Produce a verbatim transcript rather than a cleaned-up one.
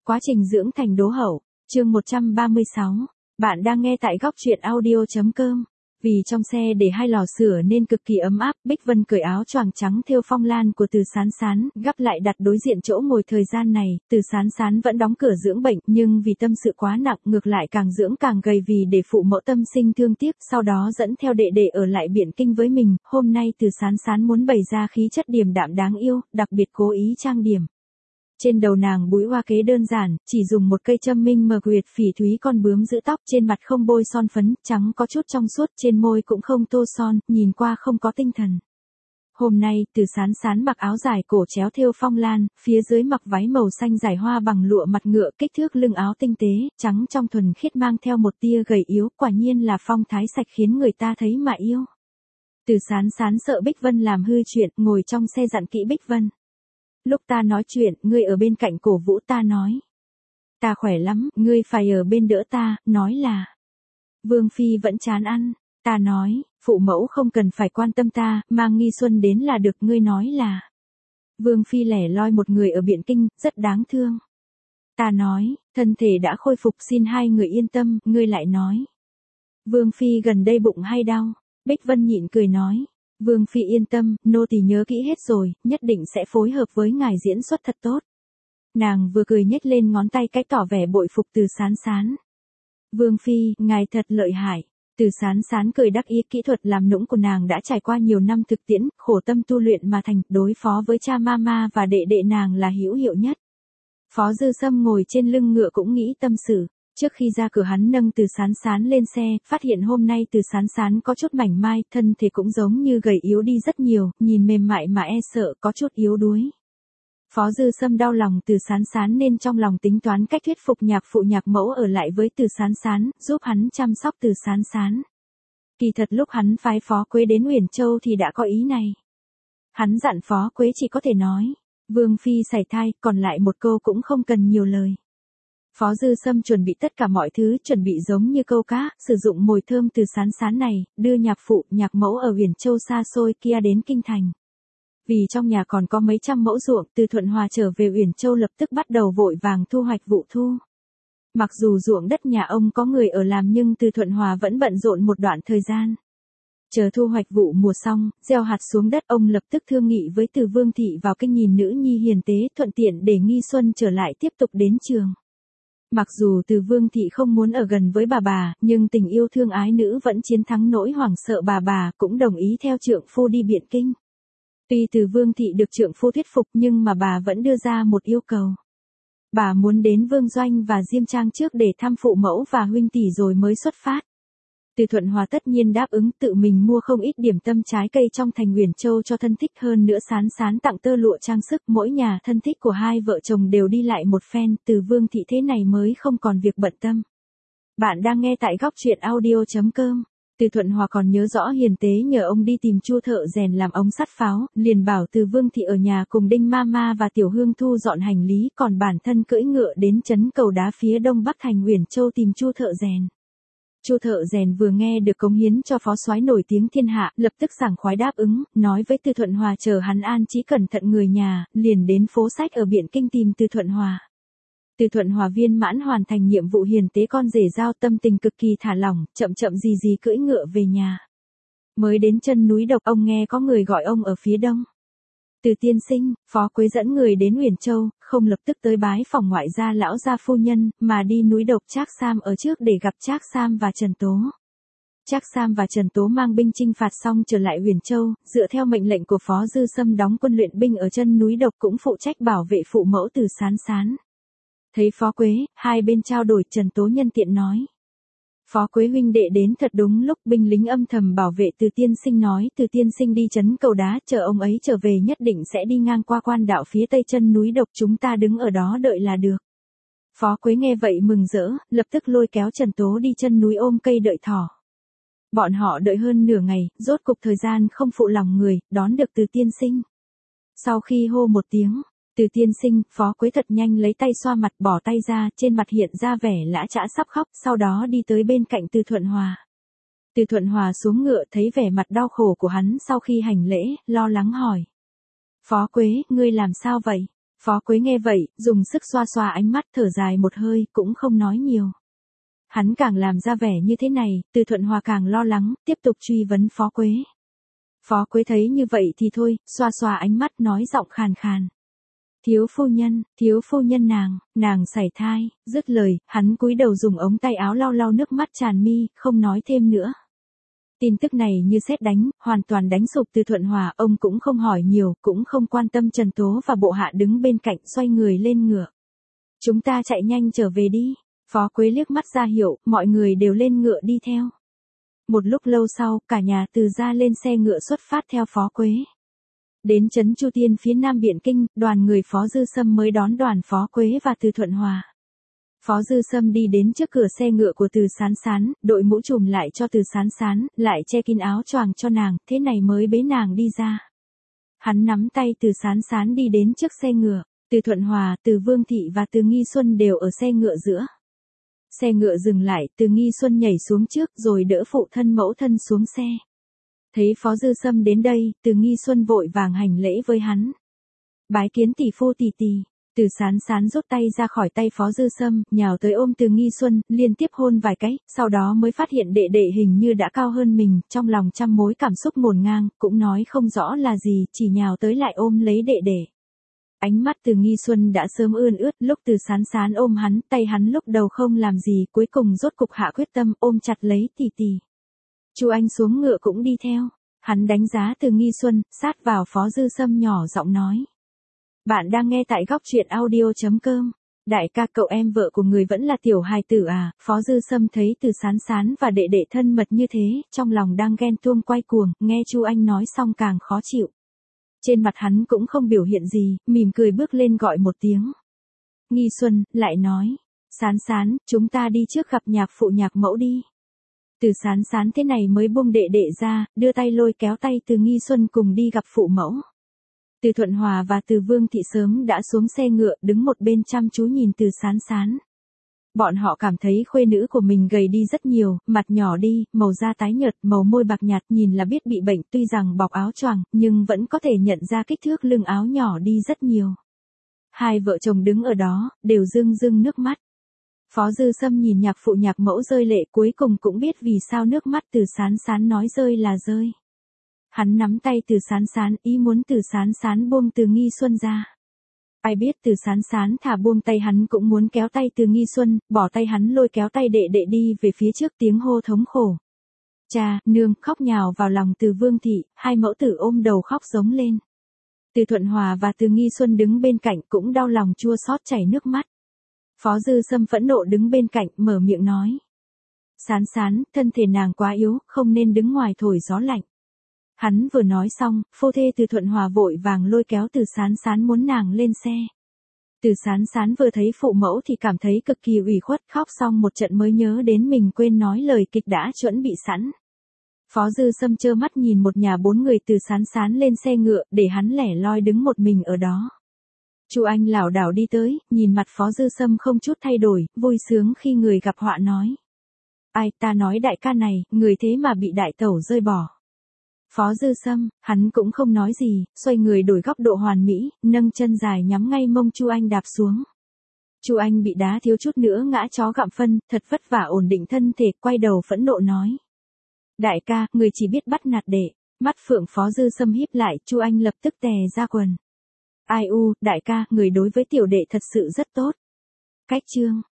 Quá trình dưỡng thành đố hậu, chương một trăm ba mươi sáu. Bạn đang nghe tại góc truyện audio chấm com. Vì trong xe để hai lò sưởi nên cực kỳ ấm áp, Bích Vân cởi áo choàng trắng thêu phong lan của Từ Sán Sán, gắp lại đặt đối diện chỗ ngồi. Thời gian này, Từ Sán Sán vẫn đóng cửa dưỡng bệnh, nhưng vì tâm sự quá nặng, ngược lại càng dưỡng càng gầy vì để phụ mẫu tâm sinh thương tiếc, sau đó dẫn theo đệ đệ ở lại Biện Kinh với mình. Hôm nay Từ Sán Sán muốn bày ra khí chất điềm đạm đáng yêu, đặc biệt cố ý trang điểm. Trên đầu nàng búi hoa kế đơn giản, chỉ dùng một cây châm minh mờ quyệt phỉ thúy con bướm giữ tóc, trên mặt không bôi son phấn, trắng có chút trong suốt, trên môi cũng không tô son, nhìn qua không có tinh thần. Hôm nay, Từ Sán Sán mặc áo dài cổ chéo thêu phong lan, phía dưới mặc váy màu xanh dài hoa bằng lụa mặt ngựa, kích thước lưng áo tinh tế, trắng trong thuần khiết mang theo một tia gầy yếu, quả nhiên là phong thái sạch khiến người ta thấy mà yêu. Từ Sán Sán sợ Bích Vân làm hư chuyện, ngồi trong xe dặn kỹ Bích Vân. Lúc ta nói chuyện, ngươi ở bên cạnh cổ vũ ta nói. Ta khỏe lắm, ngươi phải ở bên đỡ ta, nói là. Vương Phi vẫn chán ăn, ta nói, phụ mẫu không cần phải quan tâm ta, mang Nghi Xuân đến là được, ngươi nói là. Vương Phi lẻ loi một người ở Biện Kinh, rất đáng thương. Ta nói, thân thể đã khôi phục, xin hai người yên tâm, ngươi lại nói. Vương Phi gần đây bụng hay đau, Bích Vân nhịn cười nói. Vương Phi yên tâm, nô tỳ nhớ kỹ hết rồi, nhất định sẽ phối hợp với ngài diễn xuất thật tốt. Nàng vừa cười nhếch lên ngón tay cách tỏ vẻ bội phục Từ Sán Sán. Vương Phi, ngài thật lợi hại. Từ Sán Sán cười đắc ý, kỹ thuật làm nũng của nàng đã trải qua nhiều năm thực tiễn, khổ tâm tu luyện mà thành, đối phó với cha mama và đệ đệ nàng là hữu hiệu nhất. Phó Dư Sâm ngồi trên lưng ngựa cũng nghĩ tâm sự. Trước khi ra cửa hắn nâng Từ Sán Sán lên xe, phát hiện hôm nay Từ Sán Sán có chút mảnh mai, thân thể cũng giống như gầy yếu đi rất nhiều, nhìn mềm mại mà e sợ, có chút yếu đuối. Phó Dư Sâm đau lòng Từ Sán Sán nên trong lòng tính toán cách thuyết phục nhạc phụ nhạc mẫu ở lại với Từ Sán Sán, giúp hắn chăm sóc Từ Sán Sán. Kỳ thật lúc hắn phái Phó Quế đến Uyển Châu thì đã có ý này. Hắn dặn Phó Quế chỉ có thể nói, Vương Phi sảy thai, còn lại một câu cũng không cần nhiều lời. Phó Dư Sâm chuẩn bị tất cả mọi thứ, chuẩn bị giống như câu cá, sử dụng mồi thơm Từ Sán Sán này, đưa nhạc phụ, nhạc mẫu ở Uyển Châu xa xôi kia đến Kinh Thành. Vì trong nhà còn có mấy trăm mẫu ruộng, Từ Thuận Hòa trở về Uyển Châu lập tức bắt đầu vội vàng thu hoạch vụ thu. Mặc dù ruộng đất nhà ông có người ở làm nhưng Từ Thuận Hòa vẫn bận rộn một đoạn thời gian. Chờ thu hoạch vụ mùa xong, gieo hạt xuống đất, ông lập tức thương nghị với Từ Vương Thị vào kinh nhìn nữ nhi hiền tế, thuận tiện để Nghi Xuân trở lại tiếp tục đến trường. Mặc dù Từ Vương Thị không muốn ở gần với bà bà, nhưng tình yêu thương ái nữ vẫn chiến thắng nỗi hoảng sợ bà bà, cũng đồng ý theo trượng phu đi Biện Kinh. Tuy Từ Vương Thị được trượng phu thuyết phục nhưng mà bà vẫn đưa ra một yêu cầu. Bà muốn đến Vương Doanh và Diêm Trang trước để thăm phụ mẫu và huynh tỷ rồi mới xuất phát. Từ Thuận Hòa tất nhiên đáp ứng, tự mình mua không ít điểm tâm trái cây trong thành Uyển Châu cho thân thích, hơn nữa Sán Sán tặng tơ lụa trang sức, mỗi nhà thân thích của hai vợ chồng đều đi lại một phen, Từ Vương Thị thế này mới không còn việc bận tâm. Bạn đang nghe tại góc truyện audio chấm com. Từ Thuận Hòa còn nhớ rõ hiền tế nhờ ông đi tìm Chu thợ rèn làm ống sắt pháo, liền bảo Từ Vương Thị ở nhà cùng Đinh Mama và Tiểu Hương thu dọn hành lý, còn bản thân cưỡi ngựa đến trấn Cầu Đá phía đông bắc thành Uyển Châu tìm Chu thợ rèn. Chu thợ rèn vừa nghe được cống hiến cho phó soái nổi tiếng thiên hạ, lập tức sảng khoái đáp ứng, nói với Từ Thuận Hòa chờ hắn an trí cẩn thận người nhà, liền đến phố sách ở Biện Kinh tìm Từ Thuận Hòa. Từ Thuận Hòa viên mãn hoàn thành nhiệm vụ hiền tế con rể giao, tâm tình cực kỳ thả lỏng, chậm chậm gì gì cưỡi ngựa về nhà. Mới đến chân núi Độc, ông nghe có người gọi ông ở phía đông. Từ tiên sinh, Phó Quế dẫn người đến Uyển Châu, không lập tức tới bái phòng ngoại gia lão gia phu nhân, mà đi núi Độc Trác Sam ở trước để gặp Trác Sam và Trần Tố. Trác Sam và Trần Tố mang binh chinh phạt xong trở lại Uyển Châu, dựa theo mệnh lệnh của Phó Dư Sâm đóng quân luyện binh ở chân núi Độc, cũng phụ trách bảo vệ phụ mẫu Từ Sán Sán. Thấy Phó Quế, hai bên trao đổi, Trần Tố nhân tiện nói. Phó Quế huynh đệ đến thật đúng lúc, binh lính âm thầm bảo vệ Từ tiên sinh nói, Từ tiên sinh đi trấn Cầu Đá, chờ ông ấy trở về nhất định sẽ đi ngang qua quan đạo phía tây chân núi Độc, chúng ta đứng ở đó đợi là được. Phó Quế nghe vậy mừng rỡ, lập tức lôi kéo Trần Tố đi chân núi ôm cây đợi thỏ. Bọn họ đợi hơn nửa ngày, rốt cục thời gian không phụ lòng người, đón được Từ tiên sinh. Sau khi hô một tiếng, Từ tiên sinh, Phó Quế thật nhanh lấy tay xoa mặt, bỏ tay ra, trên mặt hiện ra vẻ lã chã sắp khóc, sau đó đi tới bên cạnh Từ Thuận Hòa. Từ Thuận Hòa xuống ngựa thấy vẻ mặt đau khổ của hắn sau khi hành lễ, lo lắng hỏi. Phó Quế, ngươi làm sao vậy? Phó Quế nghe vậy, dùng sức xoa xoa ánh mắt, thở dài một hơi, cũng không nói nhiều. Hắn càng làm ra vẻ như thế này, Từ Thuận Hòa càng lo lắng, tiếp tục truy vấn Phó Quế. Phó Quế thấy như vậy thì thôi, xoa xoa ánh mắt nói giọng khàn khàn. Thiếu phu nhân, thiếu phu nhân nàng, nàng sảy thai, dứt lời, hắn cúi đầu dùng ống tay áo lau lau nước mắt tràn mi, không nói thêm nữa. Tin tức này như sét đánh, hoàn toàn đánh sụp Từ Thuận Hòa, ông cũng không hỏi nhiều, cũng không quan tâm Trần Tố và bộ hạ đứng bên cạnh, xoay người lên ngựa. Chúng ta chạy nhanh trở về đi. Phó Quế liếc mắt ra hiệu, mọi người đều lên ngựa đi theo. Một lúc lâu sau, cả nhà Từ gia lên xe ngựa xuất phát theo Phó Quế. Đến trấn Chu Tiên phía nam Biện Kinh, đoàn người Phó Dư Sâm mới đón đoàn Phó Quế và Từ Thuận Hòa. Phó Dư Sâm đi đến trước cửa xe ngựa của Từ Sán Sán, đội mũ trùm lại cho Từ Sán Sán, lại che kín áo choàng cho nàng, thế này mới bế nàng đi ra. Hắn nắm tay Từ Sán Sán đi đến trước xe ngựa, Từ Thuận Hòa, Từ Vương Thị và Từ Nghi Xuân đều ở xe ngựa giữa. Xe ngựa dừng lại, Từ Nghi Xuân nhảy xuống trước rồi đỡ phụ thân mẫu thân xuống xe. Thấy Phó Dư Sâm đến đây, Từ Nghi Xuân vội vàng hành lễ với hắn. Bái kiến tỷ phu tỷ tỷ. Từ Sán Sán rút tay ra khỏi tay Phó Dư Sâm, nhào tới ôm Từ Nghi Xuân, liên tiếp hôn vài cái, sau đó mới phát hiện đệ đệ hình như đã cao hơn mình, trong lòng trăm mối cảm xúc ngổn ngang, cũng nói không rõ là gì, chỉ nhào tới lại ôm lấy đệ đệ. Ánh mắt Từ Nghi Xuân đã sớm ươn ướt, lúc Từ Sán Sán ôm hắn, tay hắn lúc đầu không làm gì, cuối cùng rốt cục hạ quyết tâm, ôm chặt lấy tỷ tỷ. Chu Anh xuống ngựa cũng đi theo, hắn đánh giá Từ Nghi Xuân, sát vào Phó Dư Sâm nhỏ giọng nói. Bạn đang nghe tại góc truyện audio chấm com. Đại ca, cậu em vợ của người vẫn là tiểu hài tử à? Phó Dư Sâm thấy Từ Sán Sán và đệ đệ thân mật như thế, trong lòng đang ghen tuông quay cuồng, nghe Chu Anh nói xong càng khó chịu. Trên mặt hắn cũng không biểu hiện gì, mỉm cười bước lên gọi một tiếng. Nghi Xuân, lại nói. Sán Sán, chúng ta đi trước gặp nhạc phụ nhạc mẫu đi. Từ Sán Sán thế này mới buông đệ đệ ra, đưa tay lôi kéo tay Từ Nghi Xuân cùng đi gặp phụ mẫu. Từ Thuận Hòa và Từ Vương Thị sớm đã xuống xe ngựa, đứng một bên chăm chú nhìn Từ Sán Sán. Bọn họ cảm thấy khuê nữ của mình gầy đi rất nhiều, mặt nhỏ đi, màu da tái nhợt, màu môi bạc nhạt, nhìn là biết bị bệnh, tuy rằng bọc áo choàng, nhưng vẫn có thể nhận ra kích thước lưng áo nhỏ đi rất nhiều. Hai vợ chồng đứng ở đó, đều rưng rưng nước mắt. Phó Dư Sâm nhìn nhạc phụ nhạc mẫu rơi lệ, cuối cùng cũng biết vì sao nước mắt Từ Sán Sán nói rơi là rơi. Hắn nắm tay Từ Sán Sán, ý muốn Từ Sán Sán buông Từ Nghi Xuân ra. Ai biết Từ Sán Sán thả buông tay hắn cũng muốn kéo tay Từ Nghi Xuân, bỏ tay hắn lôi kéo tay đệ đệ đi về phía trước, tiếng hô thống khổ. Cha, nương, khóc nhào vào lòng Từ Vương Thị, hai mẫu tử ôm đầu khóc giống lên. Từ Thuận Hòa và Từ Nghi Xuân đứng bên cạnh cũng đau lòng chua xót chảy nước mắt. Phó Dư Sâm phẫn nộ đứng bên cạnh, mở miệng nói. Sán Sán, thân thể nàng quá yếu, không nên đứng ngoài thổi gió lạnh. Hắn vừa nói xong, phu thê Từ Thuận Hòa vội vàng lôi kéo Từ Sán Sán muốn nàng lên xe. Từ Sán Sán vừa thấy phụ mẫu thì cảm thấy cực kỳ ủy khuất, khóc xong một trận mới nhớ đến mình quên nói lời kịch đã chuẩn bị sẵn. Phó Dư Sâm trơ mắt nhìn một nhà bốn người Từ Sán Sán lên xe ngựa, để hắn lẻ loi đứng một mình ở đó. Chu Anh lảo đảo đi tới, nhìn mặt Phó Dư Sâm không chút thay đổi, vui sướng khi người gặp họa nói. Ai, ta nói đại ca này, người thế mà bị đại tẩu rơi bỏ. Phó Dư Sâm, hắn cũng không nói gì, xoay người đổi góc độ hoàn mỹ, nâng chân dài nhắm ngay mông Chu Anh đạp xuống. Chu Anh bị đá thiếu chút nữa ngã chó gặm phân, thật vất vả ổn định thân thể, quay đầu phẫn nộ nói. Đại ca, người chỉ biết bắt nạt đệ. Mắt phượng Phó Dư Sâm híp lại, Chu Anh lập tức tè ra quần. Ai u, đại ca, người đối với tiểu đệ thật sự rất tốt. Cách chương.